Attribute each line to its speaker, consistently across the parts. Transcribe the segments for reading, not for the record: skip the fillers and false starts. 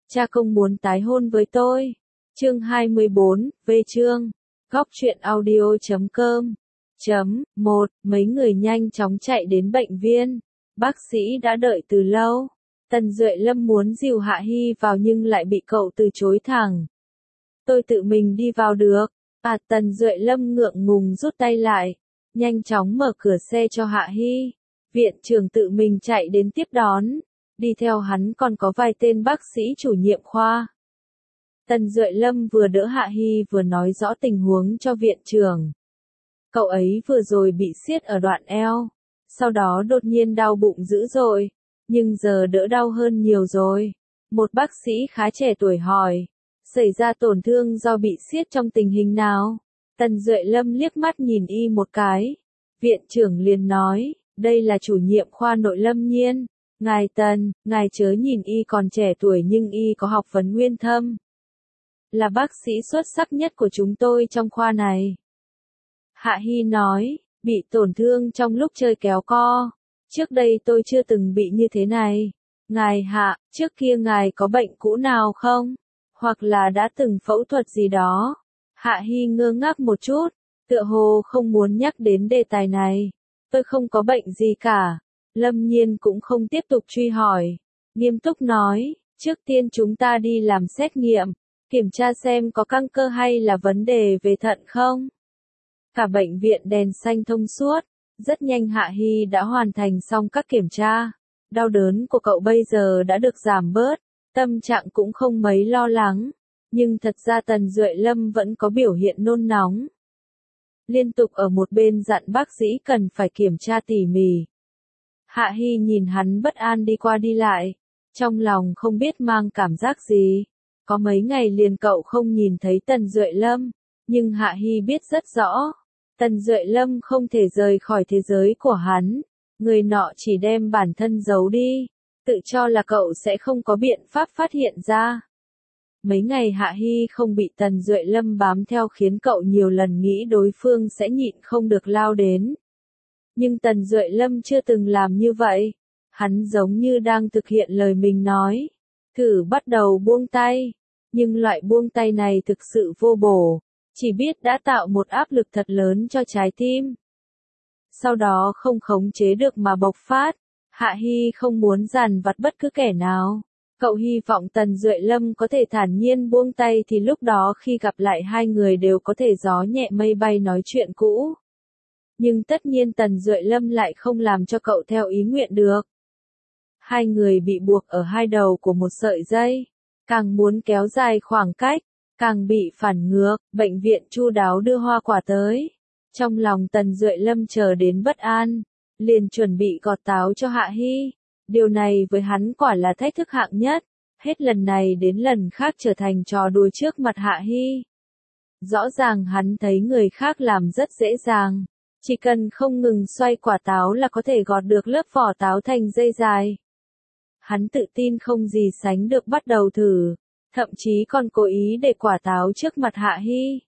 Speaker 1: cha không muốn tái hôn với tôi. Chương 24, về chương. Góc truyện audio.com. Mấy người nhanh chóng chạy đến bệnh viện. Bác sĩ đã đợi từ lâu. Tần Duệ Lâm muốn dìu Hạ Hi vào nhưng lại bị cậu từ chối thẳng. Tôi tự mình đi vào được. Tần Duệ Lâm ngượng ngùng rút tay lại. Nhanh chóng mở cửa xe cho Hạ Hi. Viện trưởng tự mình chạy đến tiếp đón. Đi theo hắn còn có vài tên bác sĩ chủ nhiệm khoa. Tần Duệ Lâm vừa đỡ Hạ Hi vừa nói rõ tình huống cho viện trưởng. Cậu ấy vừa rồi bị siết ở đoạn eo. Sau đó đột nhiên đau bụng dữ dội. Nhưng giờ đỡ đau hơn nhiều rồi. Một bác sĩ khá trẻ tuổi hỏi. Xảy ra tổn thương do bị siết trong tình hình nào? Tần Duệ Lâm liếc mắt nhìn y một cái. Viện trưởng liền nói, đây là chủ nhiệm khoa nội Lâm Nhiên. Ngài Tần, ngài chớ nhìn y còn trẻ tuổi nhưng y có học vấn nguyên thâm. Là bác sĩ xuất sắc nhất của chúng tôi trong khoa này. Hạ Hi nói, bị tổn thương trong lúc chơi kéo co. Trước đây tôi chưa từng bị như thế này. Ngài Hạ, trước kia ngài có bệnh cũ nào không? Hoặc là đã từng phẫu thuật gì đó? Hạ Hi ngơ ngác một chút, tựa hồ không muốn nhắc đến đề tài này. Tôi không có bệnh gì cả. Lâm Nhiên cũng không tiếp tục truy hỏi. Nghiêm túc nói, trước tiên chúng ta đi làm xét nghiệm, kiểm tra xem có căng cơ hay là vấn đề về thận không. Cả bệnh viện đèn xanh thông suốt. Rất nhanh Hạ Hi đã hoàn thành xong các kiểm tra. Đau đớn của cậu bây giờ đã được giảm bớt. Tâm trạng cũng không mấy lo lắng. Nhưng thật ra Tần Duệ Lâm vẫn có biểu hiện nôn nóng. Liên tục ở một bên dặn bác sĩ cần phải kiểm tra tỉ mỉ. Hạ Hi nhìn hắn bất an đi qua đi lại. Trong lòng không biết mang cảm giác gì. Có mấy ngày liền cậu không nhìn thấy Tần Duệ Lâm. Nhưng Hạ Hi biết rất rõ. Tần Duệ Lâm không thể rời khỏi thế giới của hắn. Người nọ chỉ đem bản thân giấu đi. Tự cho là cậu sẽ không có biện pháp phát hiện ra. Mấy ngày Hạ Hi không bị Tần Duệ Lâm bám theo khiến cậu nhiều lần nghĩ đối phương sẽ nhịn không được lao đến. Nhưng Tần Duệ Lâm chưa từng làm như vậy. Hắn giống như đang thực hiện lời mình nói. Thử bắt đầu buông tay. Nhưng loại buông tay này thực sự vô bổ. Chỉ biết đã tạo một áp lực thật lớn cho trái tim. Sau đó không khống chế được mà bộc phát. Hạ Hi không muốn dằn vặt bất cứ kẻ nào. Cậu hy vọng Tần Duệ Lâm có thể thản nhiên buông tay thì lúc đó khi gặp lại hai người đều có thể gió nhẹ mây bay nói chuyện cũ. Nhưng tất nhiên Tần Duệ Lâm lại không làm cho cậu theo ý nguyện được. Hai người bị buộc ở hai đầu của một sợi dây. Càng muốn kéo dài khoảng cách, càng bị phản ngược. Bệnh viện chu đáo đưa hoa quả tới. Trong lòng Tần Duệ Lâm chờ đến bất an. Liền chuẩn bị gọt táo cho Hạ Hi. Điều này với hắn quả là thách thức hạng nhất. Hết lần này đến lần khác trở thành trò đùa trước mặt Hạ Hi. Rõ ràng hắn thấy người khác làm rất dễ dàng. Chỉ cần không ngừng xoay quả táo là có thể gọt được lớp vỏ táo thành dây dài. Hắn tự tin không gì sánh được bắt đầu thử. Thậm chí còn cố ý để quả táo trước mặt Hạ Hi.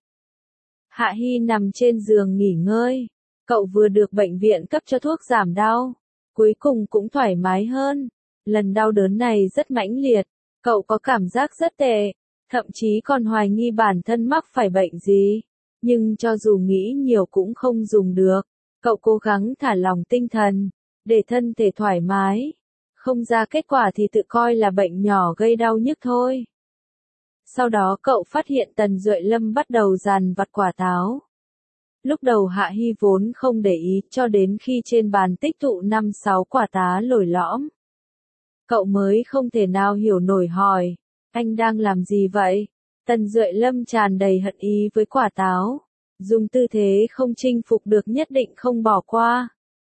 Speaker 1: Hạ Hi nằm trên giường nghỉ ngơi. Cậu vừa được bệnh viện cấp cho thuốc giảm đau. Cuối cùng cũng thoải mái hơn. Lần đau đớn này rất mãnh liệt. Cậu có cảm giác rất tệ. Thậm chí còn hoài nghi bản thân mắc phải bệnh gì. Nhưng cho dù nghĩ nhiều cũng không dùng được. Cậu cố gắng thả lỏng tinh thần. Để thân thể thoải mái. Không ra kết quả thì tự coi là bệnh nhỏ gây đau nhức thôi. Sau đó cậu phát hiện Tần Duệ Lâm bắt đầu dàn vặt quả táo. Lúc đầu Hạ Hi vốn không để ý cho đến khi trên bàn tích tụ 5-6 quả táo lồi lõm. Cậu mới không thể nào hiểu nổi hỏi, anh đang làm gì vậy? Tần Duệ Lâm tràn đầy hận ý với quả táo. Dùng tư thế không chinh phục được nhất định không bỏ qua.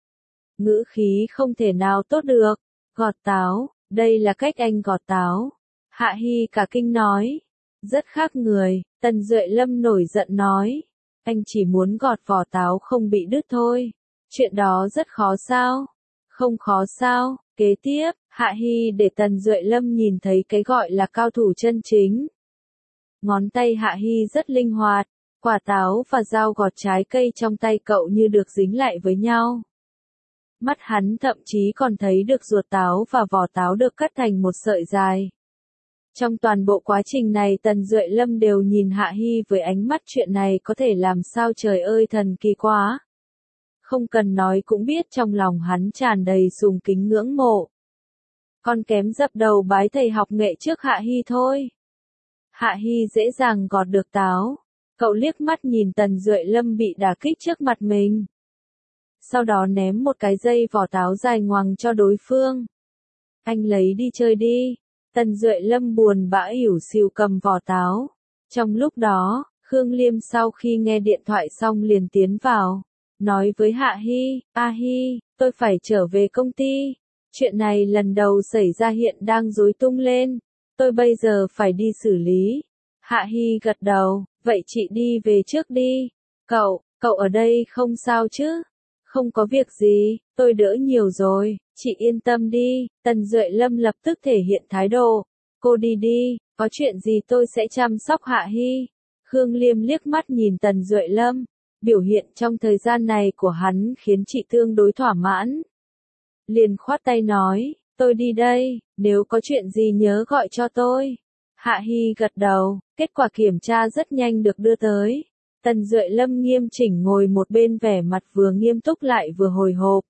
Speaker 1: Ngữ khí không thể nào tốt được. Gọt táo, đây là cách anh gọt táo. Hạ Hi cả kinh nói. Rất khác người, Tần Duệ Lâm nổi giận nói. Anh chỉ muốn gọt vỏ táo không bị đứt thôi. Chuyện đó rất khó sao? Không khó sao? Kế tiếp, Hạ Hi để Tần Duệ Lâm nhìn thấy cái gọi là cao thủ chân chính. Ngón tay Hạ Hi rất linh hoạt. Quả táo và dao gọt trái cây trong tay cậu như được dính lại với nhau. Mắt hắn thậm chí còn thấy được ruột táo và vỏ táo được cắt thành một sợi dài. Trong toàn bộ quá trình này Tần Duệ Lâm đều nhìn Hạ Hi với ánh mắt chuyện này có thể làm sao trời ơi thần kỳ quá. Không cần nói cũng biết trong lòng hắn tràn đầy sùng kính ngưỡng mộ. Con kém dập đầu bái thầy học nghệ trước Hạ Hi thôi. Hạ Hi dễ dàng gọt được táo. Cậu liếc mắt nhìn Tần Duệ Lâm bị đả kích trước mặt mình. Sau đó ném một cái dây vỏ táo dài ngoằng cho đối phương. Anh lấy đi chơi đi. Tần Duệ Lâm buồn bã ỉu xìu cầm vỏ táo. Trong lúc đó, Khương Liêm sau khi nghe điện thoại xong liền tiến vào. Nói với Hạ Hi, A Hi, tôi phải trở về công ty. Chuyện này lần đầu xảy ra hiện đang rối tung lên. Tôi bây giờ phải đi xử lý. Hạ Hi gật đầu, vậy chị đi về trước đi. Cậu ở đây không sao chứ? Không có việc gì, tôi đỡ nhiều rồi, chị yên tâm đi. Tần Duệ Lâm lập tức thể hiện thái độ. Cô đi đi, có chuyện gì tôi sẽ chăm sóc Hạ Hi. Khương Liêm liếc mắt nhìn Tần Duệ Lâm. Biểu hiện trong thời gian này của hắn khiến chị tương đối thỏa mãn. Liền khoát tay nói, tôi đi đây, nếu có chuyện gì nhớ gọi cho tôi. Hạ Hi gật đầu, kết quả kiểm tra rất nhanh được đưa tới. Tần Duệ Lâm nghiêm chỉnh ngồi một bên vẻ mặt vừa nghiêm túc lại vừa hồi hộp.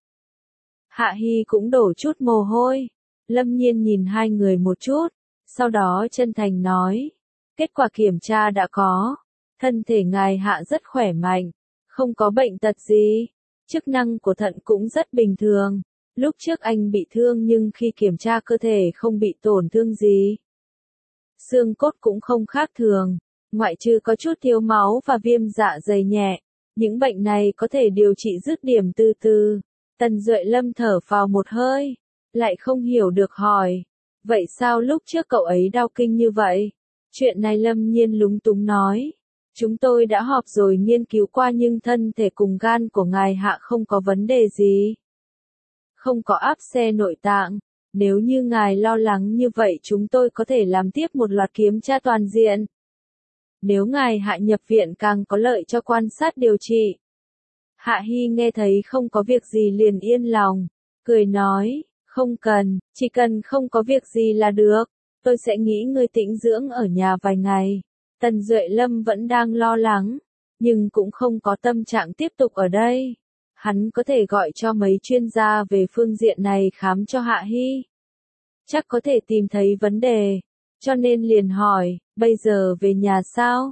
Speaker 1: Hạ Hi cũng đổ chút mồ hôi. Lâm Nhiên nhìn hai người một chút, sau đó chân thành nói, kết quả kiểm tra đã có. Thân thể ngài Hạ rất khỏe mạnh, không có bệnh tật gì, chức năng của thận cũng rất bình thường. Lúc trước anh bị thương nhưng khi kiểm tra cơ thể không bị tổn thương gì. Xương cốt cũng không khác thường, ngoại trừ có chút thiếu máu và viêm dạ dày nhẹ. Những bệnh này có thể điều trị dứt điểm từ từ. Tần Duệ Lâm thở phào một hơi, lại không hiểu được hỏi. Vậy sao lúc trước cậu ấy đau kinh như vậy? Chuyện này Lâm Nhiên lúng túng nói. Chúng tôi đã họp rồi nghiên cứu qua nhưng thân thể cùng gan của ngài Hạ không có vấn đề gì. Không có áp xe nội tạng. Nếu như ngài lo lắng như vậy chúng tôi có thể làm tiếp một loạt kiểm tra toàn diện. Nếu ngài Hạ nhập viện càng có lợi cho quan sát điều trị. Hạ Hi nghe thấy không có việc gì liền yên lòng, cười nói, không cần, chỉ cần không có việc gì là được, tôi sẽ nghỉ ngơi tĩnh dưỡng ở nhà vài ngày. Tần Duệ Lâm vẫn đang lo lắng, nhưng cũng không có tâm trạng tiếp tục ở đây. Hắn có thể gọi cho mấy chuyên gia về phương diện này khám cho Hạ Hi. Chắc có thể tìm thấy vấn đề, cho nên liền hỏi, bây giờ về nhà sao?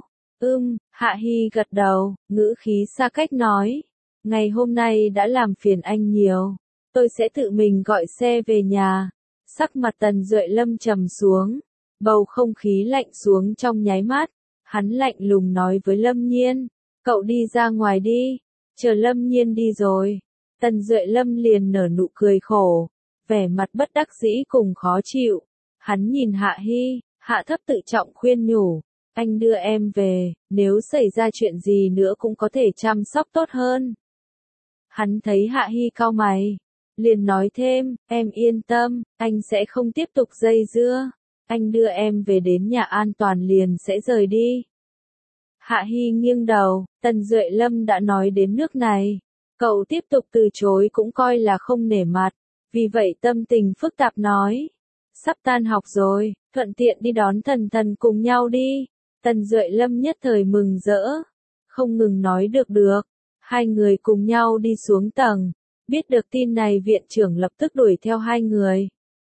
Speaker 1: Hạ Hi gật đầu, ngữ khí xa cách nói. Ngày hôm nay đã làm phiền anh nhiều, tôi sẽ tự mình gọi xe về nhà. Sắc mặt Tần Duệ Lâm trầm xuống, bầu không khí lạnh xuống trong nháy mắt. Hắn lạnh lùng nói với Lâm Nhiên, cậu đi ra ngoài đi, chờ Lâm Nhiên đi rồi. Tần Duệ Lâm liền nở nụ cười khổ, vẻ mặt bất đắc dĩ cùng khó chịu. Hắn nhìn Hạ Hi, Hạ thấp tự trọng khuyên nhủ, anh đưa em về, nếu xảy ra chuyện gì nữa cũng có thể chăm sóc tốt hơn. Hắn thấy Hạ Hi cau mày, liền nói thêm, em yên tâm, anh sẽ không tiếp tục dây dưa. Anh đưa em về đến nhà an toàn liền sẽ rời đi. Hạ Hi nghiêng đầu, Tần Duệ Lâm đã nói đến nước này. Cậu tiếp tục từ chối cũng coi là không nể mặt. Vì vậy tâm tình phức tạp nói. Sắp tan học rồi, thuận tiện đi đón Thần Thần cùng nhau đi. Tần Duệ Lâm nhất thời mừng rỡ. Không ngừng nói được. Hai người cùng nhau đi xuống tầng. Biết được tin này viện trưởng lập tức đuổi theo hai người.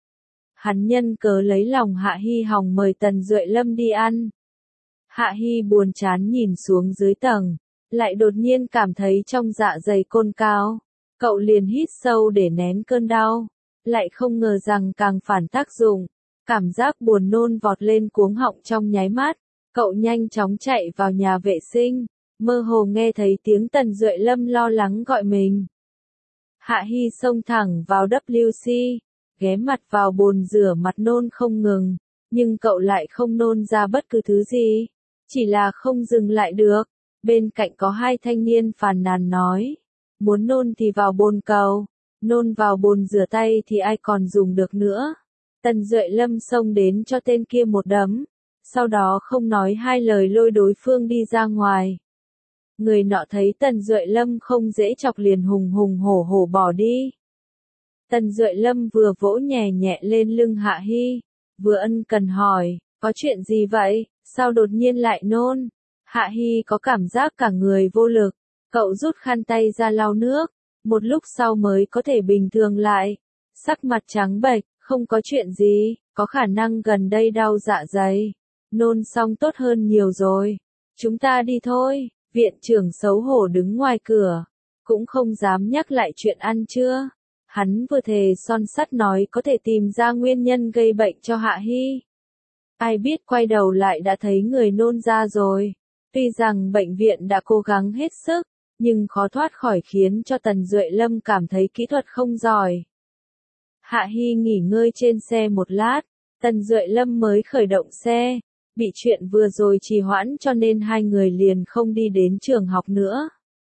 Speaker 1: Hắn nhân cớ lấy lòng Hạ Hi hòng mời Tần Duệ Lâm đi ăn. Hạ Hi buồn chán nhìn xuống dưới tầng, lại đột nhiên cảm thấy trong dạ dày cồn cào. Cậu liền hít sâu để nén cơn đau, lại không ngờ rằng càng phản tác dụng. Cảm giác buồn nôn vọt lên cuống họng trong nháy mắt. Cậu nhanh chóng chạy vào nhà vệ sinh, mơ hồ nghe thấy tiếng Tần Duệ Lâm lo lắng gọi mình. Hạ Hi xông thẳng vào WC, ghé mặt vào bồn rửa mặt nôn không ngừng, nhưng cậu lại không nôn ra bất cứ thứ gì, chỉ là không dừng lại được. Bên cạnh có hai thanh niên phàn nàn nói, muốn nôn thì vào bồn cầu, nôn vào bồn rửa tay thì ai còn dùng được nữa. Tần Duệ Lâm xông đến cho tên kia một đấm, sau đó không nói hai lời lôi đối phương đi ra ngoài. Người nọ thấy Tần Duệ Lâm không dễ chọc liền hùng hùng hổ hổ bỏ đi. Tần Duệ Lâm vừa vỗ nhẹ nhẹ lên lưng Hạ Hi, vừa ân cần hỏi, Có chuyện gì vậy, sao đột nhiên lại nôn? Hạ Hi có cảm giác cả người vô lực, cậu rút khăn tay ra lau nước, một lúc sau mới có thể bình thường lại. Sắc mặt trắng bệch, không có chuyện gì, có khả năng gần đây đau dạ dày. Nôn xong tốt hơn nhiều rồi. Chúng ta đi thôi, viện trưởng xấu hổ đứng ngoài cửa, cũng không dám nhắc lại chuyện ăn trưa. Hắn vừa thề son sắt nói có thể tìm ra nguyên nhân gây bệnh cho Hạ Hi. Ai biết quay đầu lại đã thấy người nôn ra rồi. Tuy rằng bệnh viện đã cố gắng hết sức, nhưng khó thoát khỏi khiến cho Tần Duệ Lâm cảm thấy kỹ thuật không giỏi. Hạ Hi nghỉ ngơi trên xe một lát, Tần Duệ Lâm mới khởi động xe. Bị chuyện vừa rồi trì hoãn cho nên hai người liền không đi đến trường học nữa.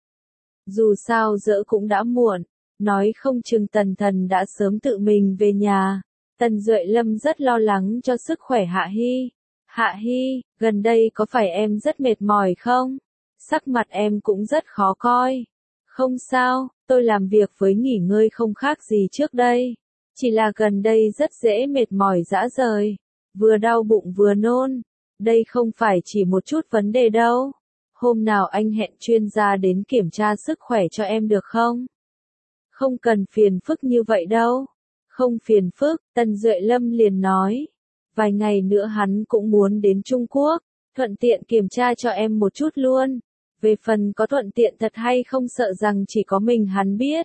Speaker 1: Dù sao dỡ cũng đã muộn, nói không chừng Tần Thần đã sớm tự mình về nhà. Tần Duệ Lâm rất lo lắng cho sức khỏe Hạ Hi. Hạ Hi, gần đây có phải em rất mệt mỏi không? Sắc mặt em cũng rất khó coi. Không sao, tôi làm việc với nghỉ ngơi không khác gì trước đây. Chỉ là gần đây rất dễ mệt mỏi rã rời. Vừa đau bụng vừa nôn. Đây không phải chỉ một chút vấn đề đâu. Hôm nào anh hẹn chuyên gia đến kiểm tra sức khỏe cho em được không? Không cần phiền phức như vậy đâu. Không phiền phức, Tần Duệ Lâm liền nói. Vài ngày nữa hắn cũng muốn đến Trung Quốc, thuận tiện kiểm tra cho em một chút luôn. Về phần có thuận tiện thật hay không sợ rằng chỉ có mình hắn biết.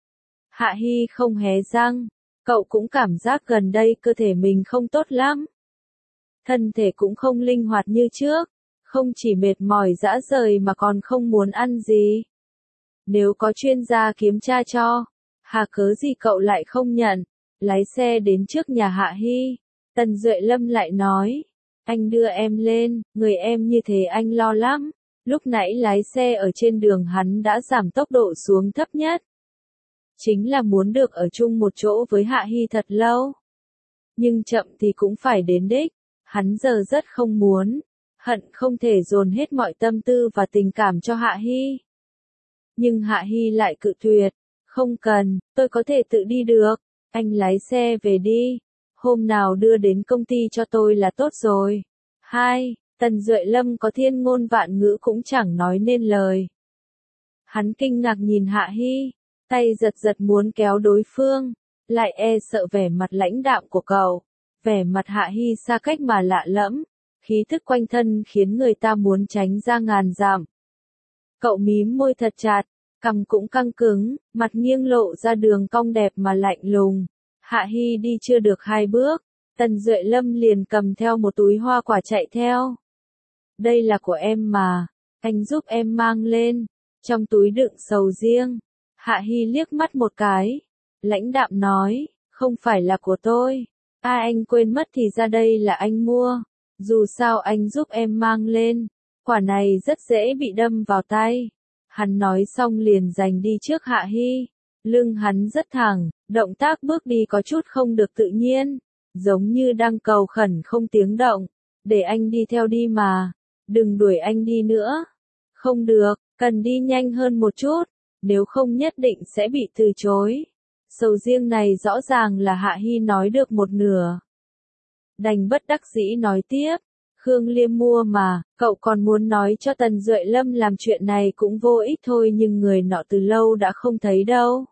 Speaker 1: Hạ Hi không hé răng, cậu cũng cảm giác gần đây cơ thể mình không tốt lắm. Thân thể cũng không linh hoạt như trước, không chỉ mệt mỏi rã rời mà còn không muốn ăn gì. Nếu có chuyên gia kiểm tra cho, hà cớ gì cậu lại không nhận? Lái xe đến trước nhà Hạ Hi, Tần Duệ Lâm lại nói, anh đưa em lên, người em như thế anh lo lắm. Lúc nãy lái xe ở trên đường hắn đã giảm tốc độ xuống thấp nhất. Chính là muốn được ở chung một chỗ với Hạ Hi thật lâu. Nhưng chậm thì cũng phải đến đích, hắn giờ rất không muốn, hận không thể dồn hết mọi tâm tư và tình cảm cho Hạ Hi. Nhưng Hạ Hi lại cự tuyệt, không cần, tôi có thể tự đi được, anh lái xe về đi, hôm nào đưa đến công ty cho tôi là tốt rồi. Tần Duệ Lâm có thiên ngôn vạn ngữ cũng chẳng nói nên lời. Hắn kinh ngạc nhìn Hạ Hi, tay giật giật muốn kéo đối phương, lại e sợ vẻ mặt lãnh đạm của cậu. Vẻ mặt Hạ Hi xa cách mà lạ lẫm, khí thức quanh thân khiến người ta muốn tránh ra ngàn dặm. Cậu mím môi thật chặt, cằm cũng căng cứng, mặt nghiêng lộ ra đường cong đẹp mà lạnh lùng. Hạ Hi đi chưa được 2 bước, Tần Duệ Lâm liền cầm theo một túi hoa quả chạy theo. Đây là của em mà, anh giúp em mang lên, trong túi đựng sầu riêng. Hạ Hi liếc mắt một cái, lãnh đạm nói, không phải là của tôi. Anh quên mất thì ra đây là anh mua. Dù sao anh giúp em mang lên, quả này rất dễ bị đâm vào tay. Hắn nói xong liền giành đi trước Hạ Hi. Lưng hắn rất thẳng, động tác bước đi có chút không được tự nhiên, giống như đang cầu khẩn không tiếng động. Để anh đi theo đi mà, đừng đuổi anh đi nữa. Không được, cần đi nhanh hơn một chút, nếu không nhất định sẽ bị từ chối. Sầu riêng này rõ ràng là Hạ Hi nói được một nửa. Đành bất đắc dĩ nói tiếp, Khương Liêm mua mà, cậu còn muốn nói cho Tần Duệ Lâm làm chuyện này cũng vô ích thôi nhưng người nọ từ lâu đã không thấy đâu.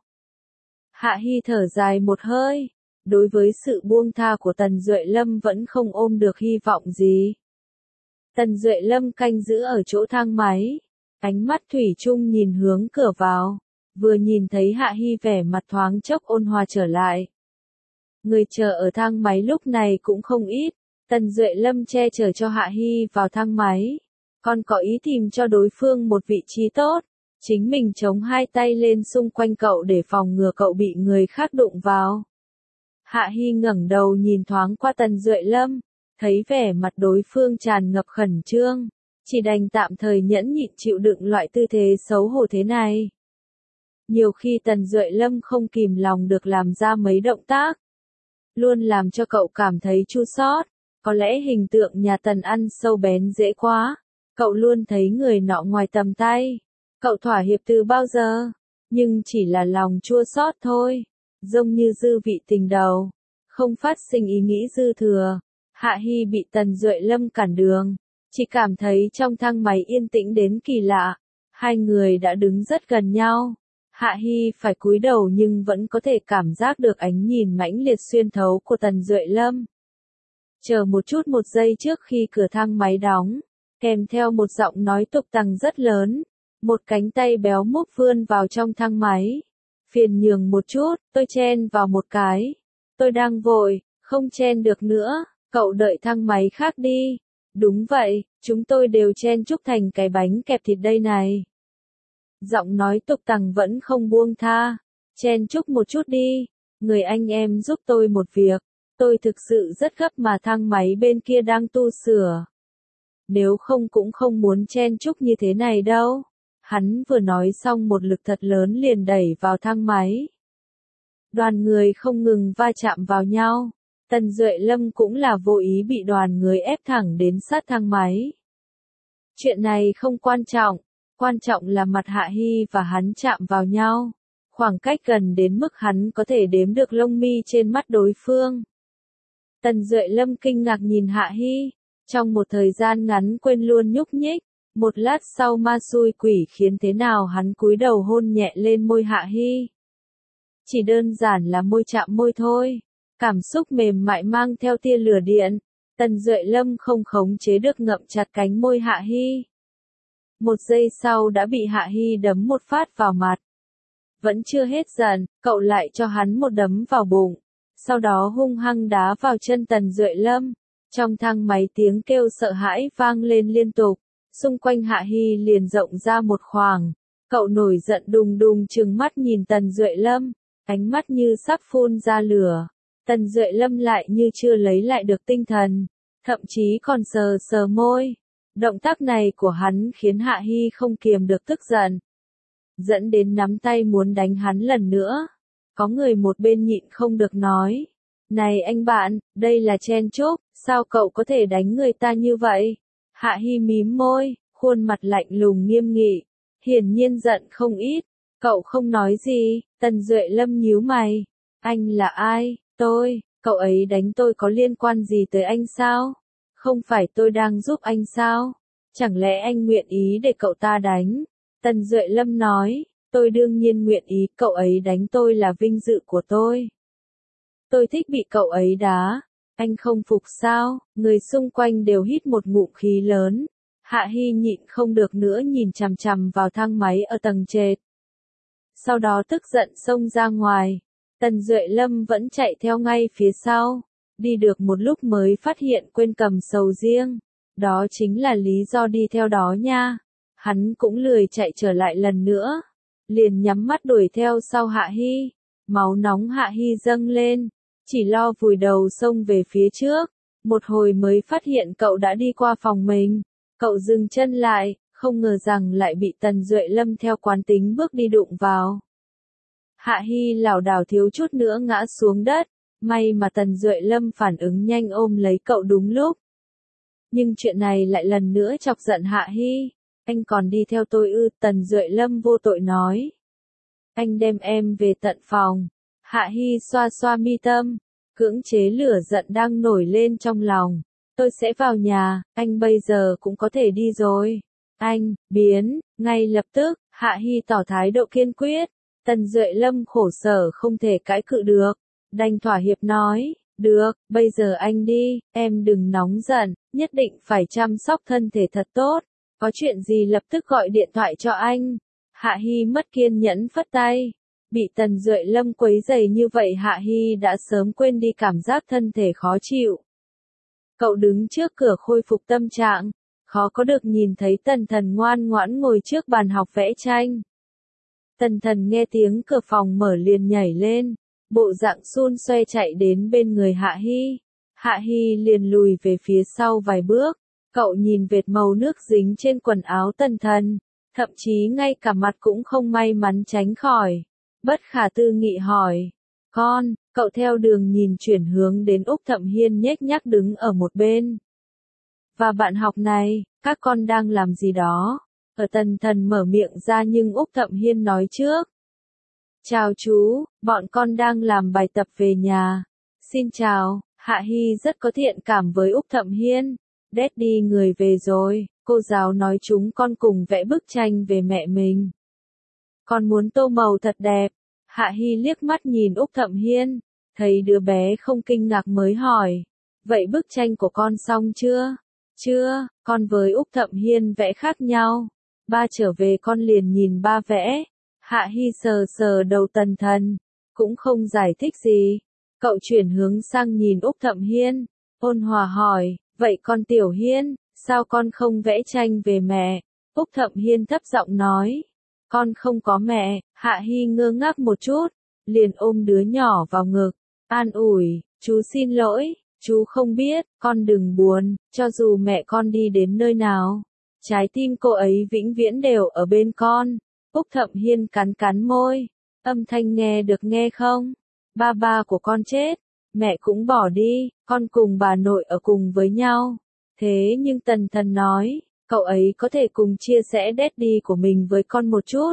Speaker 1: Hạ Hi thở dài một hơi, đối với sự buông tha của Tần Duệ Lâm vẫn không ôm được hy vọng gì. Tần Duệ Lâm canh giữ ở chỗ thang máy, ánh mắt thủy chung nhìn hướng cửa vào, vừa nhìn thấy Hạ Hi vẻ mặt thoáng chốc ôn hòa trở lại. Người chờ ở thang máy lúc này cũng không ít, Tần Duệ Lâm che chở cho Hạ Hi vào thang máy, còn có ý tìm cho đối phương một vị trí tốt, chính mình chống hai tay lên xung quanh cậu để phòng ngừa cậu bị người khác đụng vào. Hạ Hi ngẩng đầu nhìn thoáng qua Tần Duệ Lâm, thấy vẻ mặt đối phương tràn ngập khẩn trương, chỉ đành tạm thời nhẫn nhịn chịu đựng loại tư thế xấu hổ thế này. Nhiều khi Tần Duệ Lâm không kìm lòng được làm ra mấy động tác, luôn làm cho cậu cảm thấy chua xót. Có lẽ hình tượng nhà Tần ăn sâu bén dễ quá, cậu luôn thấy người nọ ngoài tầm tay. Cậu thỏa hiệp từ bao giờ, nhưng chỉ là lòng chua xót thôi, giống như dư vị tình đầu, không phát sinh ý nghĩ dư thừa. Hạ Hy bị Tần Duệ Lâm cản đường, chỉ cảm thấy trong thang máy yên tĩnh đến kỳ lạ. Hai người đã đứng rất gần nhau. Hạ Hy phải cúi đầu nhưng vẫn có thể cảm giác được ánh nhìn mãnh liệt xuyên thấu của Tần Duệ Lâm. Chờ một chút, một giây trước khi cửa thang máy đóng, kèm theo một giọng nói tục tằng rất lớn, một cánh tay béo múc vươn vào trong thang máy. Phiền nhường một chút, tôi chen vào một cái. Tôi đang vội, không chen được nữa, cậu đợi thang máy khác đi. Đúng vậy, chúng tôi đều chen chúc thành cái bánh kẹp thịt đây này. Giọng nói tục tằng vẫn không buông tha. Chen chúc một chút đi, người anh em giúp tôi một việc. Tôi thực sự rất gấp mà thang máy bên kia đang tu sửa. Nếu không cũng không muốn chen chúc như thế này đâu. Hắn vừa nói xong một lực thật lớn liền đẩy vào thang máy. Đoàn người không ngừng va chạm vào nhau. Tần Duệ Lâm cũng là vô ý bị đoàn người ép thẳng đến sát thang máy. Chuyện này không quan trọng là mặt Hạ Hy và hắn chạm vào nhau. Khoảng cách gần đến mức hắn có thể đếm được lông mi trên mắt đối phương. Tần Duệ Lâm kinh ngạc nhìn Hạ Hy, trong một thời gian ngắn quên luôn nhúc nhích. Một lát sau ma xui quỷ khiến thế nào hắn cúi đầu hôn nhẹ lên môi Hạ Hy. Chỉ đơn giản là môi chạm môi thôi. Cảm xúc mềm mại mang theo tia lửa điện. Tần Duệ Lâm không khống chế được ngậm chặt cánh môi Hạ Hy. Một giây sau đã bị Hạ Hy đấm một phát vào mặt. Vẫn chưa hết giận, cậu lại cho hắn một đấm vào bụng. Sau đó hung hăng đá vào chân Tần Duệ Lâm. Trong thang máy tiếng kêu sợ hãi vang lên liên tục. Xung quanh Hạ Hy liền rộng ra một khoảng. Cậu nổi giận đùng đùng trừng mắt nhìn Tần Duệ Lâm. Ánh mắt như sắp phun ra lửa. Tần Duệ Lâm lại như chưa lấy lại được tinh thần. Thậm chí còn sờ sờ môi. Động tác này của hắn khiến Hạ Hy không kiềm được tức giận. Dẫn đến nắm tay muốn đánh hắn lần nữa. Có người một bên nhịn không được nói. Này anh bạn, đây là chen chúc, sao cậu có thể đánh người ta như vậy? Hạ Hy mím môi, khuôn mặt lạnh lùng nghiêm nghị. Hiển nhiên giận không ít. Cậu không nói gì, Tần Duệ Lâm nhíu mày. Anh là ai? Tôi, cậu ấy đánh tôi có liên quan gì tới anh sao? Không phải tôi đang giúp anh sao? Chẳng lẽ anh nguyện ý để cậu ta đánh? Tần Duệ Lâm nói, tôi đương nhiên nguyện ý, cậu ấy đánh tôi là vinh dự của tôi. Tôi thích bị cậu ấy đá. Anh không phục sao? Người xung quanh đều hít một ngụm khí lớn. Hạ Hy nhịn không được nữa nhìn chằm chằm vào thang máy ở tầng trệt. Sau đó tức giận xông ra ngoài. Tần Duệ Lâm vẫn chạy theo ngay phía sau. Đi được một lúc mới phát hiện quên cầm sầu riêng. Đó chính là lý do đi theo đó nha. Hắn cũng lười chạy trở lại lần nữa. Liền nhắm mắt đuổi theo sau Hạ Hy. Máu nóng Hạ Hy dâng lên. Chỉ lo vùi đầu xông về phía trước. Một hồi mới phát hiện cậu đã đi qua phòng mình. Cậu dừng chân lại, không ngờ rằng lại bị Tần Duệ Lâm theo quán tính bước đi đụng vào. Hạ Hy lảo đảo thiếu chút nữa ngã xuống đất. May mà Tần Duệ Lâm phản ứng nhanh ôm lấy cậu đúng lúc. Nhưng chuyện này lại lần nữa chọc giận Hạ Hy. Anh còn đi theo tôi ư? Tần Duệ Lâm vô tội nói. Anh đem em về tận phòng. Hạ Hy xoa xoa mi tâm, cưỡng chế lửa giận đang nổi lên trong lòng. Tôi sẽ vào nhà, anh bây giờ cũng có thể đi rồi. Anh, biến, ngay lập tức, Hạ Hy tỏ thái độ kiên quyết. Tần Duệ Lâm khổ sở không thể cãi cự được. Đành thỏa hiệp nói, được, bây giờ anh đi, em đừng nóng giận, nhất định phải chăm sóc thân thể thật tốt. Có chuyện gì lập tức gọi điện thoại cho anh. Hạ Hy mất kiên nhẫn phất tay. Bị Tần Duệ Lâm quấy rầy như vậy Hạ Hy đã sớm quên đi cảm giác thân thể khó chịu. Cậu đứng trước cửa khôi phục tâm trạng, khó có được nhìn thấy Tần Thần ngoan ngoãn ngồi trước bàn học vẽ tranh. Tần Thần nghe tiếng cửa phòng mở liền nhảy lên, bộ dạng xun xoe chạy đến bên người Hạ Hy. Hạ Hy liền lùi về phía sau vài bước, cậu nhìn vệt màu nước dính trên quần áo Tần Thần, thậm chí ngay cả mặt cũng không may mắn tránh khỏi. Bất khả tư nghị hỏi, con, cậu theo đường nhìn chuyển hướng đến Úc Thậm Hiên nhếch nhác đứng ở một bên. Và bạn học này, các con đang làm gì đó? Ở Tần Thần mở miệng ra nhưng Úc Thậm Hiên nói trước. Chào chú, bọn con đang làm bài tập về nhà. Xin chào, Hạ Hi rất có thiện cảm với Úc Thậm Hiên. Daddy người về rồi, cô giáo nói chúng con cùng vẽ bức tranh về mẹ mình. Con muốn tô màu thật đẹp. Hạ Hi liếc mắt nhìn Úc Thậm Hiên, thấy đứa bé không kinh ngạc mới hỏi. Vậy bức tranh của con xong chưa? Chưa, con với Úc Thậm Hiên vẽ khác nhau. Ba trở về con liền nhìn ba vẽ. Hạ Hi sờ sờ đầu Tần Thần, cũng không giải thích gì. Cậu chuyển hướng sang nhìn Úc Thậm Hiên, ôn hòa hỏi, vậy con Tiểu Hiên, sao con không vẽ tranh về mẹ? Úc Thậm Hiên thấp giọng nói, con không có mẹ. Hạ Hi ngơ ngác một chút, liền ôm đứa nhỏ vào ngực, an ủi, chú xin lỗi, chú không biết, con đừng buồn, cho dù mẹ con đi đến nơi nào, trái tim cô ấy vĩnh viễn đều ở bên con. Úc Thậm Hiên cắn cắn môi, âm thanh nghe được nghe không? Ba của con chết, mẹ cũng bỏ đi, con cùng bà nội ở cùng với nhau. Thế nhưng Tần Thần nói, cậu ấy có thể cùng chia sẻ daddy của mình với con một chút.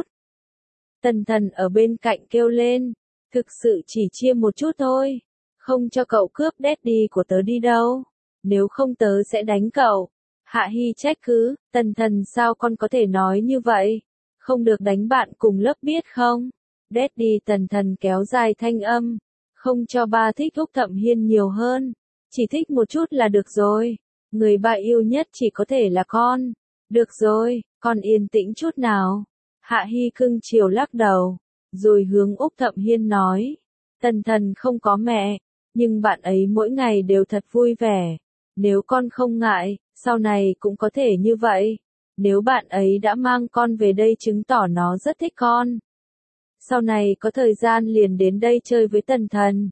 Speaker 1: Tần Thần ở bên cạnh kêu lên, thực sự chỉ chia một chút thôi, không cho cậu cướp daddy của tớ đi đâu, nếu không tớ sẽ đánh cậu. Hạ Hi trách cứ, Tần Thần sao con có thể nói như vậy, không được đánh bạn cùng lớp biết không? Daddy Tần Thần kéo dài thanh âm, không cho ba thích Úc Thậm Hiên nhiều hơn, chỉ thích một chút là được rồi, người ba yêu nhất chỉ có thể là con. Được rồi, con yên tĩnh chút nào. Hạ Hi cưng chiều lắc đầu, rồi hướng Úc Thậm Hiên nói, Tần Thần không có mẹ, nhưng bạn ấy mỗi ngày đều thật vui vẻ, nếu con không ngại, sau này cũng có thể như vậy, nếu bạn ấy đã mang con về đây chứng tỏ nó rất thích con. Sau này có thời gian liền đến đây chơi với Tần Thần.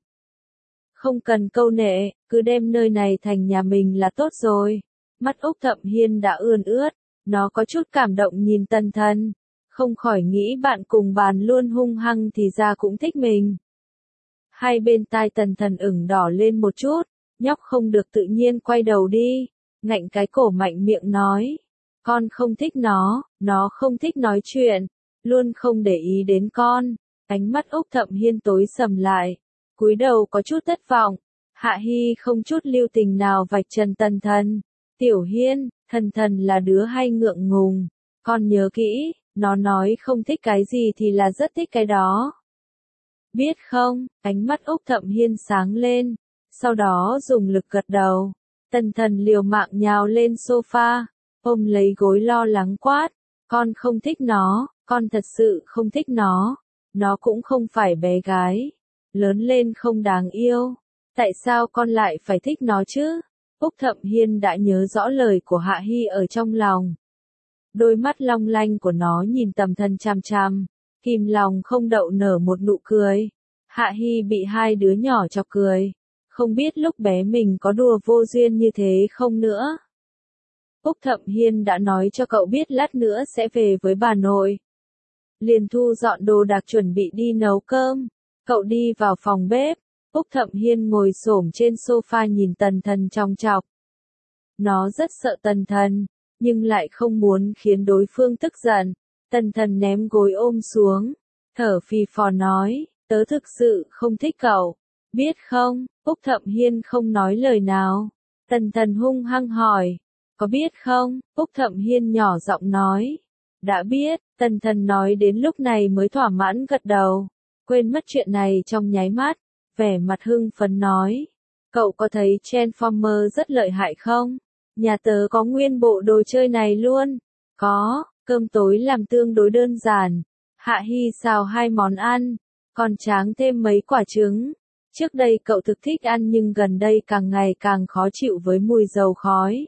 Speaker 1: Không cần câu nệ, cứ đem nơi này thành nhà mình là tốt rồi. Mắt Úc Thậm Hiên đã ươn ướt, nó có chút cảm động nhìn Tần Thần, không khỏi nghĩ bạn cùng bàn luôn hung hăng thì ra cũng thích mình. Hai bên tai Tần Thần ửng đỏ lên một chút, nhóc không được tự nhiên quay đầu đi, ngạnh cái cổ mạnh miệng nói, con không thích nó không thích nói chuyện, luôn không để ý đến con. Ánh mắt Úc Thậm Hiên tối sầm lại, cúi đầu có chút thất vọng. Hạ Hi không chút lưu tình nào vạch trần Tần Thần, Tiểu Hiên, Thần là đứa hay ngượng ngùng, con nhớ kỹ, nó nói không thích cái gì thì là rất thích cái đó. Biết không? Ánh mắt Úc Thậm Hiên sáng lên, sau đó dùng lực gật đầu. Tần Thần liều mạng nhào lên sofa, ôm lấy gối lo lắng quát, con không thích nó, con thật sự không thích nó cũng không phải bé gái, lớn lên không đáng yêu, tại sao con lại phải thích nó chứ? Úc Thậm Hiên đã nhớ rõ lời của Hạ Hi ở trong lòng. Đôi mắt long lanh của nó nhìn Tần Thần chằm chằm, kìm lòng không đậu nở một nụ cười. Hạ Hi bị hai đứa nhỏ chọc cười, không biết lúc bé mình có đùa vô duyên như thế không nữa. Úc Thậm Hiên đã nói cho cậu biết lát nữa sẽ về với bà nội. Liền thu dọn đồ đạc chuẩn bị đi nấu cơm. Cậu đi vào phòng bếp, Úc Thậm Hiên ngồi xổm trên sofa nhìn Tần Thần chòng chọc. Nó rất sợ Tần Thần, nhưng lại không muốn khiến đối phương tức giận. Tần Thần ném gối ôm xuống, thở phì phò nói, tớ thực sự không thích cậu, biết không? Úc Thậm Hiên không nói lời nào. Tần Thần hung hăng hỏi, có biết không? Úc Thậm Hiên nhỏ giọng nói, đã biết. Tần Thần nói đến lúc này mới thỏa mãn gật đầu, quên mất chuyện này trong nháy mắt, vẻ mặt hưng phấn nói, cậu có thấy Transformer rất lợi hại không? Nhà tớ có nguyên bộ đồ chơi này luôn. Có, cơm tối làm tương đối đơn giản. Hạ Hi xào 2 món ăn, còn tráng thêm mấy quả trứng. Trước đây cậu thực thích ăn nhưng gần đây càng ngày càng khó chịu với mùi dầu khói.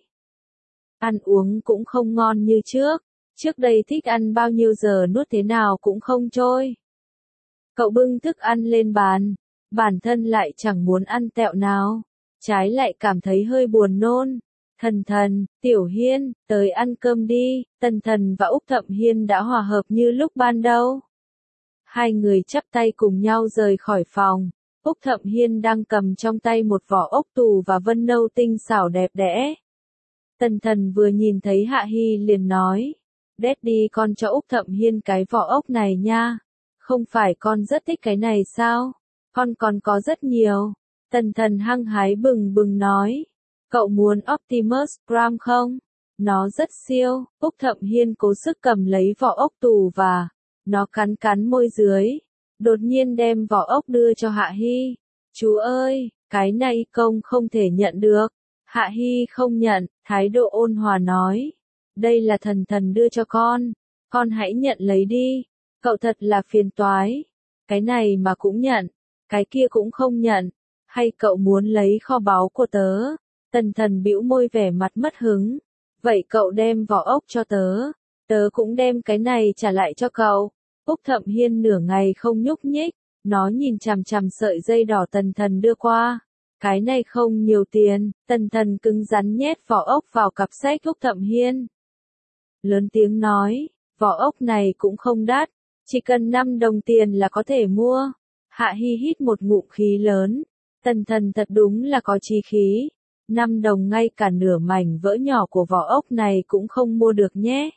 Speaker 1: Ăn uống cũng không ngon như trước. Trước đây thích ăn bao nhiêu giờ nuốt thế nào cũng không trôi. Cậu bưng thức ăn lên bàn, bản thân lại chẳng muốn ăn tẹo nào, trái lại cảm thấy hơi buồn nôn. Thần, Tiểu Hiên, tới ăn cơm đi. Tần Thần và Úc Thậm Hiên đã hòa hợp như lúc ban đầu. Hai người chắp tay cùng nhau rời khỏi phòng. Úc Thậm Hiên đang cầm trong tay một vỏ ốc tù và vân nâu tinh xảo đẹp đẽ. Tần Thần vừa nhìn thấy Hạ Hi liền nói, Daddy con cho Úc Thậm Hiên cái vỏ ốc này nha. Không phải con rất thích cái này sao? Con còn có rất nhiều. Tần thần hăng hái bừng bừng nói. Cậu muốn Optimus Prime không? Nó rất siêu. Úc Thậm Hiên cố sức cầm lấy vỏ ốc tù và nó cắn cắn môi dưới. Đột nhiên đem vỏ ốc đưa cho Hạ Hi. Chú ơi, cái này công không thể nhận được. Hạ Hi không nhận, thái độ ôn hòa nói. Đây là thần thần đưa cho con hãy nhận lấy đi. Cậu thật là phiền toái. Cái này mà cũng nhận, cái kia cũng không nhận. Hay cậu muốn lấy kho báu của tớ? Tần thần bĩu môi vẻ mặt mất hứng. Vậy cậu đem vỏ ốc cho tớ cũng đem cái này trả lại cho cậu. Úc Thậm Hiên nửa ngày không nhúc nhích, nó nhìn chằm chằm sợi dây đỏ tần thần đưa qua. Cái này không nhiều tiền, tần thần cứng rắn nhét vỏ ốc vào cặp sách Úc Thậm Hiên. Lớn tiếng nói, vỏ ốc này cũng không đắt, chỉ cần 5 đồng tiền là có thể mua. Hạ Hi hít một ngụm khí lớn, tần thần thật đúng là có chí khí. 5 đồng ngay cả nửa mảnh vỡ nhỏ của vỏ ốc này cũng không mua được nhé.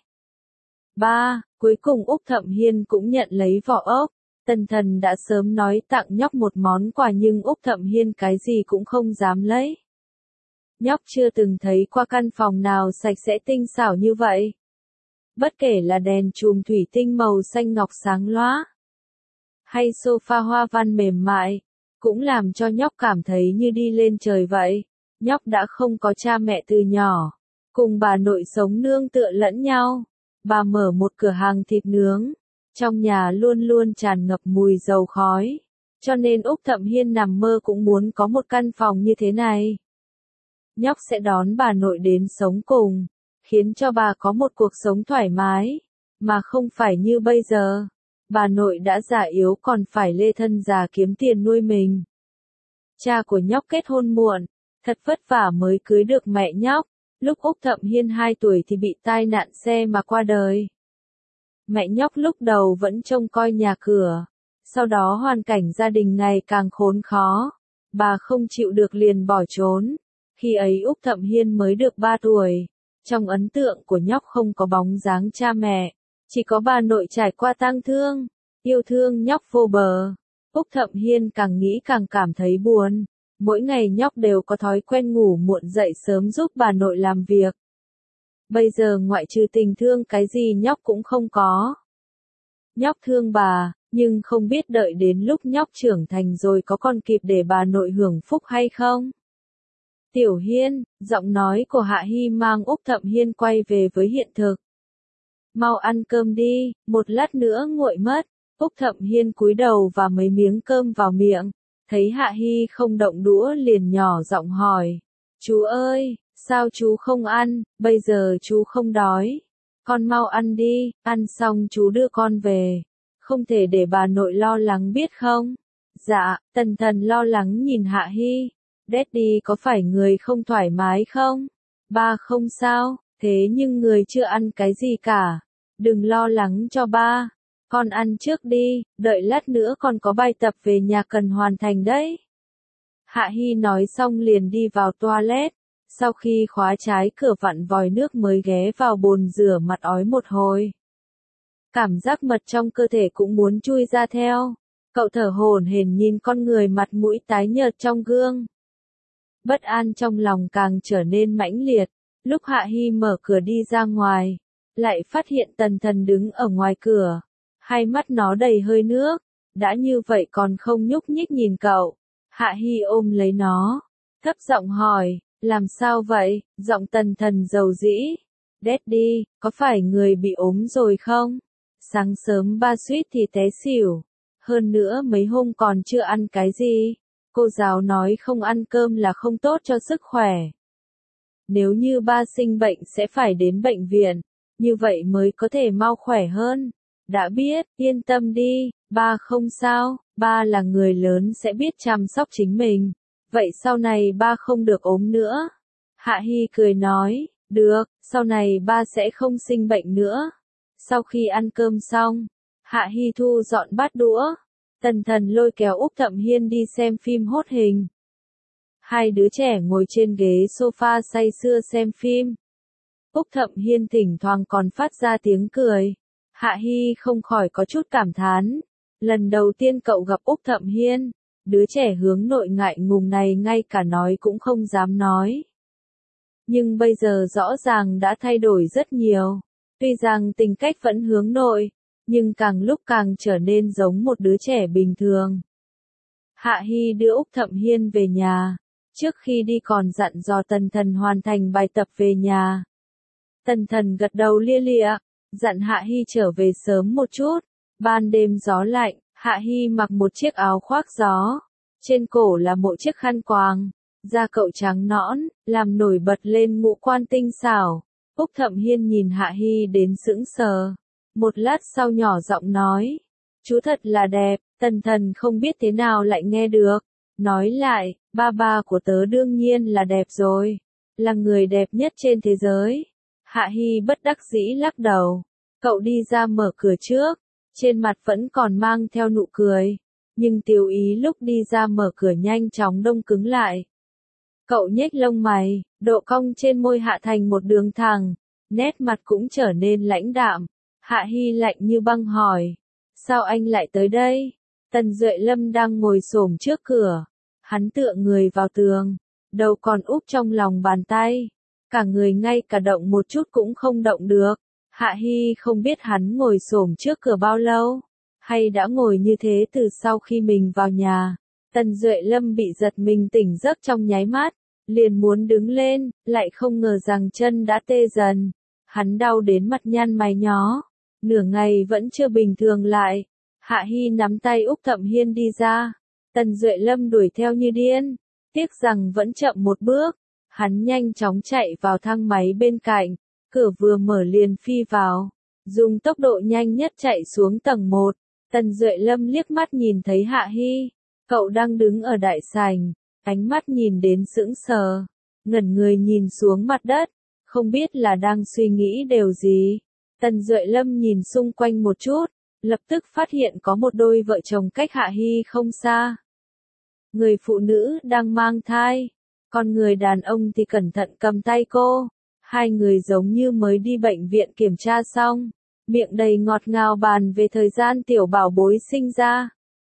Speaker 1: Cuối cùng Úc Thậm Hiên cũng nhận lấy vỏ ốc. Tần thần đã sớm nói tặng nhóc một món quà nhưng Úc Thậm Hiên cái gì cũng không dám lấy. Nhóc chưa từng thấy qua căn phòng nào sạch sẽ tinh xảo như vậy. Bất kể là đèn chùm thủy tinh màu xanh ngọc sáng lóa, hay sofa hoa văn mềm mại, cũng làm cho nhóc cảm thấy như đi lên trời vậy. Nhóc đã không có cha mẹ từ nhỏ, cùng bà nội sống nương tựa lẫn nhau. Bà mở một cửa hàng thịt nướng, trong nhà luôn luôn tràn ngập mùi dầu khói, cho nên Úc Thậm Hiên nằm mơ cũng muốn có một căn phòng như thế này. Nhóc sẽ đón bà nội đến sống cùng, khiến cho bà có một cuộc sống thoải mái, mà không phải như bây giờ. Bà nội đã già yếu còn phải lê thân già kiếm tiền nuôi mình. Cha của nhóc kết hôn muộn, thật vất vả mới cưới được mẹ nhóc. Lúc Úc Thậm Hiên 2 tuổi thì bị tai nạn xe mà qua đời. Mẹ nhóc lúc đầu vẫn trông coi nhà cửa, sau đó hoàn cảnh gia đình ngày càng khốn khó. Bà không chịu được liền bỏ trốn. Khi ấy Úc Thậm Hiên mới được 3 tuổi. Trong ấn tượng của nhóc không có bóng dáng cha mẹ, chỉ có bà nội trải qua tang thương, yêu thương nhóc vô bờ. Úc Thậm Hiên càng nghĩ càng cảm thấy buồn. Mỗi ngày nhóc đều có thói quen ngủ muộn dậy sớm giúp bà nội làm việc. Bây giờ ngoại trừ tình thương cái gì nhóc cũng không có. Nhóc thương bà, nhưng không biết đợi đến lúc nhóc trưởng thành rồi có còn kịp để bà nội hưởng phúc hay không. Tiểu Hiên, giọng nói của Hạ Hi mang Úc Thậm Hiên quay về với hiện thực. Mau ăn cơm đi, một lát nữa nguội mất. Úc Thậm Hiên cúi đầu và mấy miếng cơm vào miệng. Thấy Hạ Hi không động đũa liền nhỏ giọng hỏi. Chú ơi, sao chú không ăn, bây giờ chú không đói. Con mau ăn đi, ăn xong chú đưa con về. Không thể để bà nội lo lắng biết không? Dạ, tần thần lo lắng nhìn Hạ Hi. Daddy có phải người không thoải mái không? Ba không sao, thế nhưng người chưa ăn cái gì cả. Đừng lo lắng cho ba. Con ăn trước đi, đợi lát nữa còn có bài tập về nhà cần hoàn thành đấy. Hạ Hi nói xong liền đi vào toilet. Sau khi khóa trái cửa vặn vòi nước mới ghé vào bồn rửa mặt ói một hồi. Cảm giác mật trong cơ thể cũng muốn chui ra theo. Cậu thở hổn hển nhìn con người mặt mũi tái nhợt trong gương. Bất an trong lòng càng trở nên mãnh liệt. Lúc Hạ Hi mở cửa đi ra ngoài, lại phát hiện tần thần đứng ở ngoài cửa. Hai mắt nó đầy hơi nước, đã như vậy còn không nhúc nhích nhìn cậu. Hạ Hi ôm lấy nó, thấp giọng hỏi, làm sao vậy? Giọng tần thần dầu dĩ. Daddy, có phải người bị ốm rồi không? Sáng sớm ba suýt thì té xỉu. Hơn nữa mấy hôm còn chưa ăn cái gì. Cô giáo nói không ăn cơm là không tốt cho sức khỏe. Nếu như ba sinh bệnh sẽ phải đến bệnh viện, như vậy mới có thể mau khỏe hơn. Đã biết, yên tâm đi, ba không sao, ba là người lớn sẽ biết chăm sóc chính mình. Vậy sau này ba không được ốm nữa. Hạ Hi cười nói, được, sau này ba sẽ không sinh bệnh nữa. Sau khi ăn cơm xong, Hạ Hi thu dọn bát đũa. Tần thần lôi kéo Úc Thậm Hiên đi xem phim hốt hình. Hai đứa trẻ ngồi trên ghế sofa say sưa xem phim. Úc Thậm Hiên thỉnh thoảng còn phát ra tiếng cười. Hạ Hi không khỏi có chút cảm thán. Lần đầu tiên cậu gặp Úc Thậm Hiên, đứa trẻ hướng nội ngại ngùng này ngay cả nói cũng không dám nói. Nhưng bây giờ rõ ràng đã thay đổi rất nhiều. Tuy rằng tính cách vẫn hướng nội, nhưng càng lúc càng trở nên giống một đứa trẻ bình thường. Hạ Hi đưa Úc Thậm Hiên về nhà. Trước khi đi còn dặn dò Tần Thần hoàn thành bài tập về nhà. Tần Thần gật đầu lia lịa, dặn Hạ Hi trở về sớm một chút. Ban đêm gió lạnh, Hạ Hi mặc một chiếc áo khoác gió. Trên cổ là một chiếc khăn quàng. Da cậu trắng nõn, làm nổi bật lên ngũ quan tinh xảo. Úc Thậm Hiên nhìn Hạ Hi đến sững sờ. Một lát sau nhỏ giọng nói. Chú thật là đẹp. Tần Thần không biết thế nào lại nghe được. Nói lại, ba của tớ đương nhiên là đẹp rồi. Là người đẹp nhất trên thế giới. Hạ Hi bất đắc dĩ lắc đầu. Cậu đi ra mở cửa trước. Trên mặt vẫn còn mang theo nụ cười. Nhưng Tiểu Ý lúc đi ra mở cửa nhanh chóng đông cứng lại. Cậu nhếch lông mày, độ cong trên môi hạ thành một đường thẳng. Nét mặt cũng trở nên lãnh đạm. Hạ Hi lạnh như băng hỏi. Sao anh lại tới đây? Tần Duệ Lâm đang ngồi xổm trước cửa. Hắn tựa người vào tường. Đầu còn úp trong lòng bàn tay. Cả người ngay cả động một chút cũng không động được. Hạ Hi không biết hắn ngồi xổm trước cửa bao lâu. Hay đã ngồi như thế từ sau khi mình vào nhà. Tần Duệ Lâm bị giật mình tỉnh giấc trong nháy mắt. Liền muốn đứng lên, lại không ngờ rằng chân đã tê dần. Hắn đau đến mặt nhăn mày nhó. Nửa ngày vẫn chưa bình thường lại. Hạ Hi nắm tay Úc Thậm Hiên đi ra. Tần Duệ Lâm đuổi theo như điên. Tiếc rằng vẫn chậm một bước. Hắn nhanh chóng chạy vào thang máy bên cạnh. Cửa vừa mở liền phi vào. Dùng tốc độ nhanh nhất chạy xuống tầng 1. Tần Duệ Lâm liếc mắt nhìn thấy Hạ Hi. Cậu đang đứng ở đại sảnh. Ánh mắt nhìn đến sững sờ. Ngẩn người nhìn xuống mặt đất. Không biết là đang suy nghĩ điều gì. Tần Duệ Lâm nhìn xung quanh một chút. Lập tức phát hiện có một đôi vợ chồng cách Hạ Hi không xa. Người phụ nữ đang mang thai. Còn người đàn ông thì cẩn thận cầm tay cô. Hai người giống như mới đi bệnh viện kiểm tra xong. Miệng đầy ngọt ngào bàn về thời gian tiểu bảo bối sinh ra.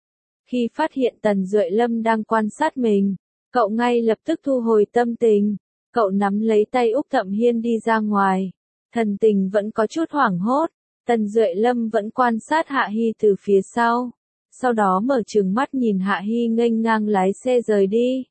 Speaker 1: Khi phát hiện Tần Duệ Lâm đang quan sát mình, cậu ngay lập tức thu hồi tâm tình. Cậu nắm lấy tay Úc Thậm Hiên đi ra ngoài. Thần tình vẫn có chút hoảng hốt. Tần Duệ Lâm vẫn quan sát Hạ Hi từ phía sau. Sau đó mở trừng mắt nhìn Hạ Hi nghênh ngang lái xe rời đi.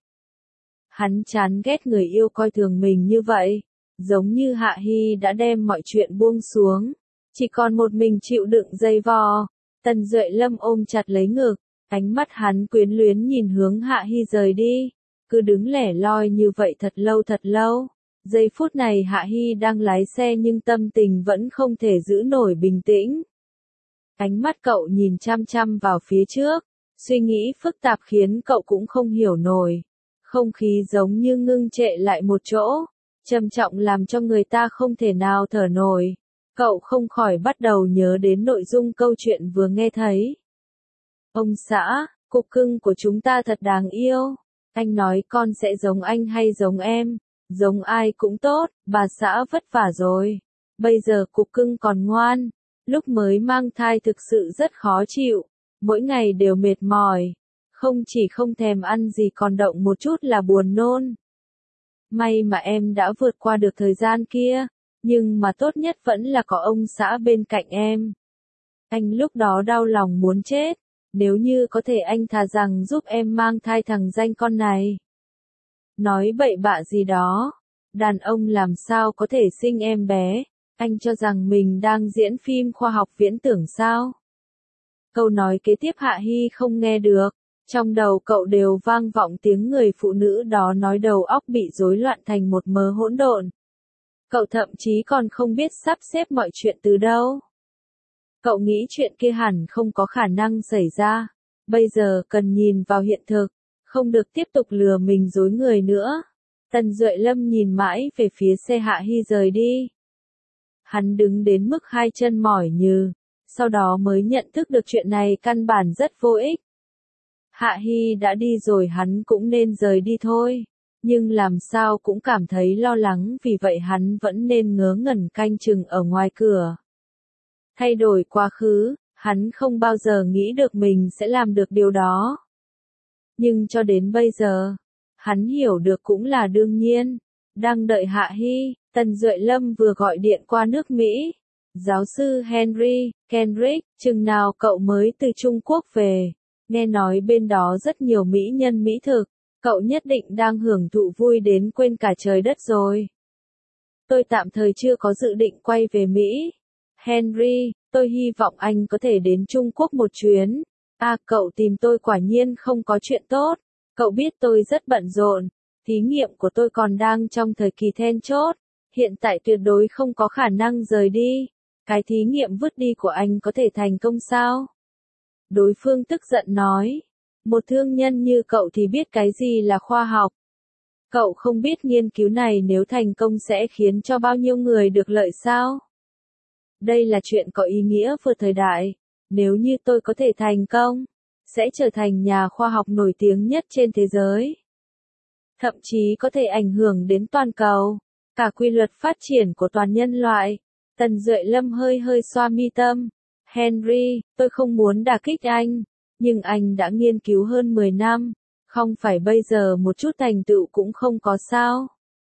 Speaker 1: Hắn chán ghét người yêu coi thường mình như vậy. Giống như Hạ Hi đã đem mọi chuyện buông xuống. Chỉ còn một mình chịu đựng dây vò. Tần Duệ Lâm ôm chặt lấy ngực. Ánh mắt hắn quyến luyến nhìn hướng Hạ Hi rời đi. Cứ đứng lẻ loi như vậy thật lâu. Giây phút này Hạ Hi đang lái xe nhưng tâm tình vẫn không thể giữ nổi bình tĩnh. Ánh mắt cậu nhìn chăm chăm vào phía trước. Suy nghĩ phức tạp khiến cậu cũng không hiểu nổi. Không khí giống như ngưng trệ lại một chỗ. Trầm trọng làm cho người ta không thể nào thở nổi. Cậu không khỏi bắt đầu nhớ đến nội dung câu chuyện vừa nghe thấy. Ông xã, cục cưng của chúng ta thật đáng yêu. Anh nói con sẽ giống anh hay giống em? Giống ai cũng tốt, bà xã vất vả rồi. Bây giờ cục cưng còn ngoan. Lúc mới mang thai thực sự rất khó chịu. Mỗi ngày đều mệt mỏi. Không chỉ không thèm ăn gì còn động một chút là buồn nôn. May mà em đã vượt qua được thời gian kia. Nhưng mà tốt nhất vẫn là có ông xã bên cạnh em. Anh lúc đó đau lòng muốn chết. Nếu như có thể anh thà rằng giúp em mang thai thằng danh con này. Nói bậy bạ gì đó. Đàn ông làm sao có thể sinh em bé. Anh cho rằng mình đang diễn phim khoa học viễn tưởng sao. Câu nói kế tiếp Hạ Hi không nghe được. Trong đầu cậu đều vang vọng tiếng người phụ nữ đó nói, đầu óc bị rối loạn thành một mớ hỗn độn. Cậu thậm chí còn không biết sắp xếp mọi chuyện từ đâu. Cậu nghĩ chuyện kia hẳn không có khả năng xảy ra. Bây giờ cần nhìn vào hiện thực. Không được tiếp tục lừa mình dối người nữa. Tần Duệ Lâm nhìn mãi về phía xe Hạ Hi rời đi. Hắn đứng đến mức hai chân mỏi nhừ. Sau đó mới nhận thức được chuyện này căn bản rất vô ích. Hạ Hi đã đi rồi hắn cũng nên rời đi thôi. Nhưng làm sao cũng cảm thấy lo lắng, vì vậy hắn vẫn nên ngớ ngẩn canh chừng ở ngoài cửa. Thay đổi quá khứ, hắn không bao giờ nghĩ được mình sẽ làm được điều đó. nhưng cho đến bây giờ, hắn hiểu được cũng là đương nhiên. Đang đợi Hạ Hy, Tần Duệ Lâm vừa gọi điện qua nước Mỹ. Giáo sư Henry, Kendrick, chừng nào cậu mới từ Trung Quốc về? Nghe nói bên đó rất nhiều mỹ nhân mỹ thực, cậu nhất định đang hưởng thụ vui đến quên cả trời đất rồi. Tôi tạm thời chưa có dự định quay về Mỹ. Henry, tôi hy vọng anh có thể đến Trung Quốc một chuyến. À, cậu tìm tôi quả nhiên không có chuyện tốt. Cậu biết tôi rất bận rộn. Thí nghiệm của tôi còn đang trong thời kỳ then chốt. Hiện tại tuyệt đối không có khả năng rời đi. Cái thí nghiệm vứt đi của anh có thể thành công sao? Đối phương tức giận nói. Một thương nhân như cậu thì biết cái gì là khoa học. Cậu không biết nghiên cứu này nếu thành công sẽ khiến cho bao nhiêu người được lợi sao? Đây là chuyện có ý nghĩa vừa thời đại. Nếu như tôi có thể thành công, sẽ trở thành nhà khoa học nổi tiếng nhất trên thế giới. Thậm chí có thể ảnh hưởng đến toàn cầu, cả quy luật phát triển của toàn nhân loại. Tần Duệ Lâm hơi hơi xoa mi tâm. Henry, tôi không muốn đả kích anh, nhưng anh đã nghiên cứu hơn 10 năm, không phải bây giờ một chút thành tựu cũng không có sao?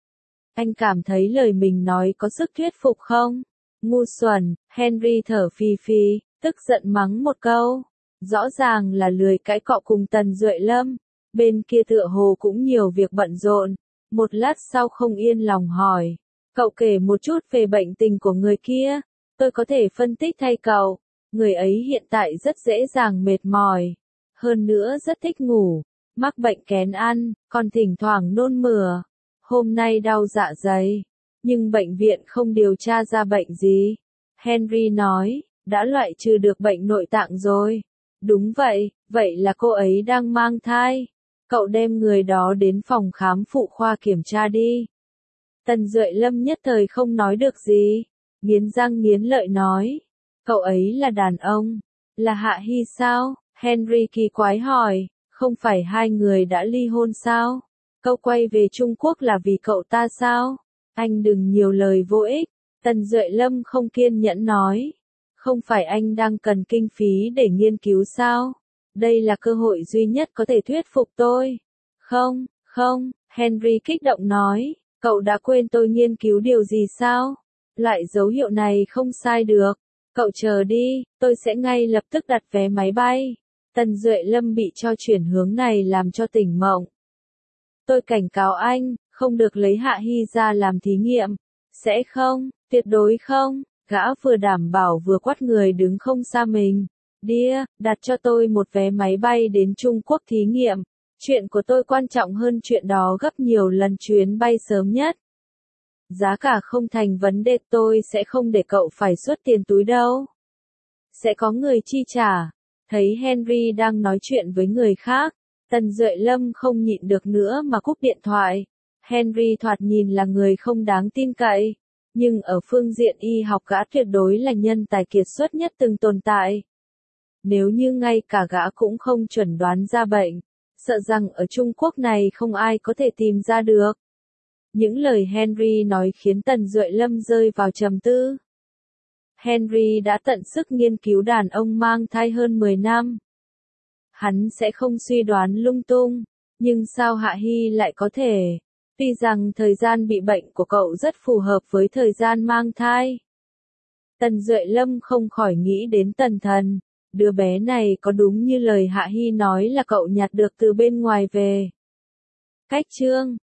Speaker 1: Anh cảm thấy lời mình nói có sức thuyết phục không? Ngu xuẩn, Henry thở phì phì, tức giận mắng một câu. Rõ ràng là lười cãi cọ cùng Tần Duệ Lâm, bên kia tựa hồ cũng nhiều việc bận rộn. Một lát sau không yên lòng hỏi, cậu kể một chút về bệnh tình của người kia, tôi có thể phân tích thay cậu. Người ấy hiện tại rất dễ dàng mệt mỏi, hơn nữa rất thích ngủ, mắc bệnh kén ăn, còn thỉnh thoảng nôn mửa. Hôm nay đau dạ dày, nhưng bệnh viện không điều tra ra bệnh gì. Henry nói, đã loại trừ được bệnh nội tạng rồi. Đúng vậy, vậy là cô ấy đang mang thai. Cậu đem người đó đến phòng khám phụ khoa kiểm tra đi. Tần Duệ Lâm nhất thời không nói được gì, nghiến răng nghiến lợi nói. Cậu ấy là đàn ông, là Hạ Hy sao? Henry kỳ quái hỏi, không phải hai người đã ly hôn sao? Cậu quay về Trung Quốc là vì cậu ta sao? Anh đừng nhiều lời vô ích. Tần Duệ Lâm không kiên nhẫn nói. Không phải anh đang cần kinh phí để nghiên cứu sao? Đây là cơ hội duy nhất có thể thuyết phục tôi. Không, không, Henry kích động nói. Cậu đã quên tôi nghiên cứu điều gì sao? Loại dấu hiệu này không sai được. Cậu chờ đi, tôi sẽ ngay lập tức đặt vé máy bay. Tần Duệ Lâm bị cho chuyển hướng này làm cho tỉnh mộng. Tôi cảnh cáo anh, không được lấy Hạ Hy ra làm thí nghiệm. Sẽ không, tuyệt đối không. Gã vừa đảm bảo vừa quát người đứng không xa mình. Đĩa, đặt cho tôi một vé máy bay đến Trung Quốc thí nghiệm. Chuyện của tôi quan trọng hơn chuyện đó gấp nhiều lần chuyến bay sớm nhất. Giá cả không thành vấn đề, tôi sẽ không để cậu phải xuất tiền túi đâu. Sẽ có người chi trả. Thấy Henry đang nói chuyện với người khác, Tần Duệ Lâm không nhịn được nữa mà cúp điện thoại. Henry thoạt nhìn là người không đáng tin cậy, nhưng ở phương diện y học gã tuyệt đối là nhân tài kiệt xuất nhất từng tồn tại. Nếu như ngay cả gã cũng không chuẩn đoán ra bệnh, sợ rằng ở Trung Quốc này không ai có thể tìm ra được. Những lời Henry nói khiến Tần Duệ Lâm rơi vào trầm tư. Henry đã tận sức nghiên cứu đàn ông mang thai hơn 10 năm. Hắn sẽ không suy đoán lung tung, nhưng sao Hạ Hy lại có thể? Tuy rằng thời gian bị bệnh của cậu rất phù hợp với thời gian mang thai. Tần Duệ Lâm không khỏi nghĩ đến Tần Thần. Đứa bé này có đúng như lời Hạ Hy nói là cậu nhặt được từ bên ngoài về? Cách chương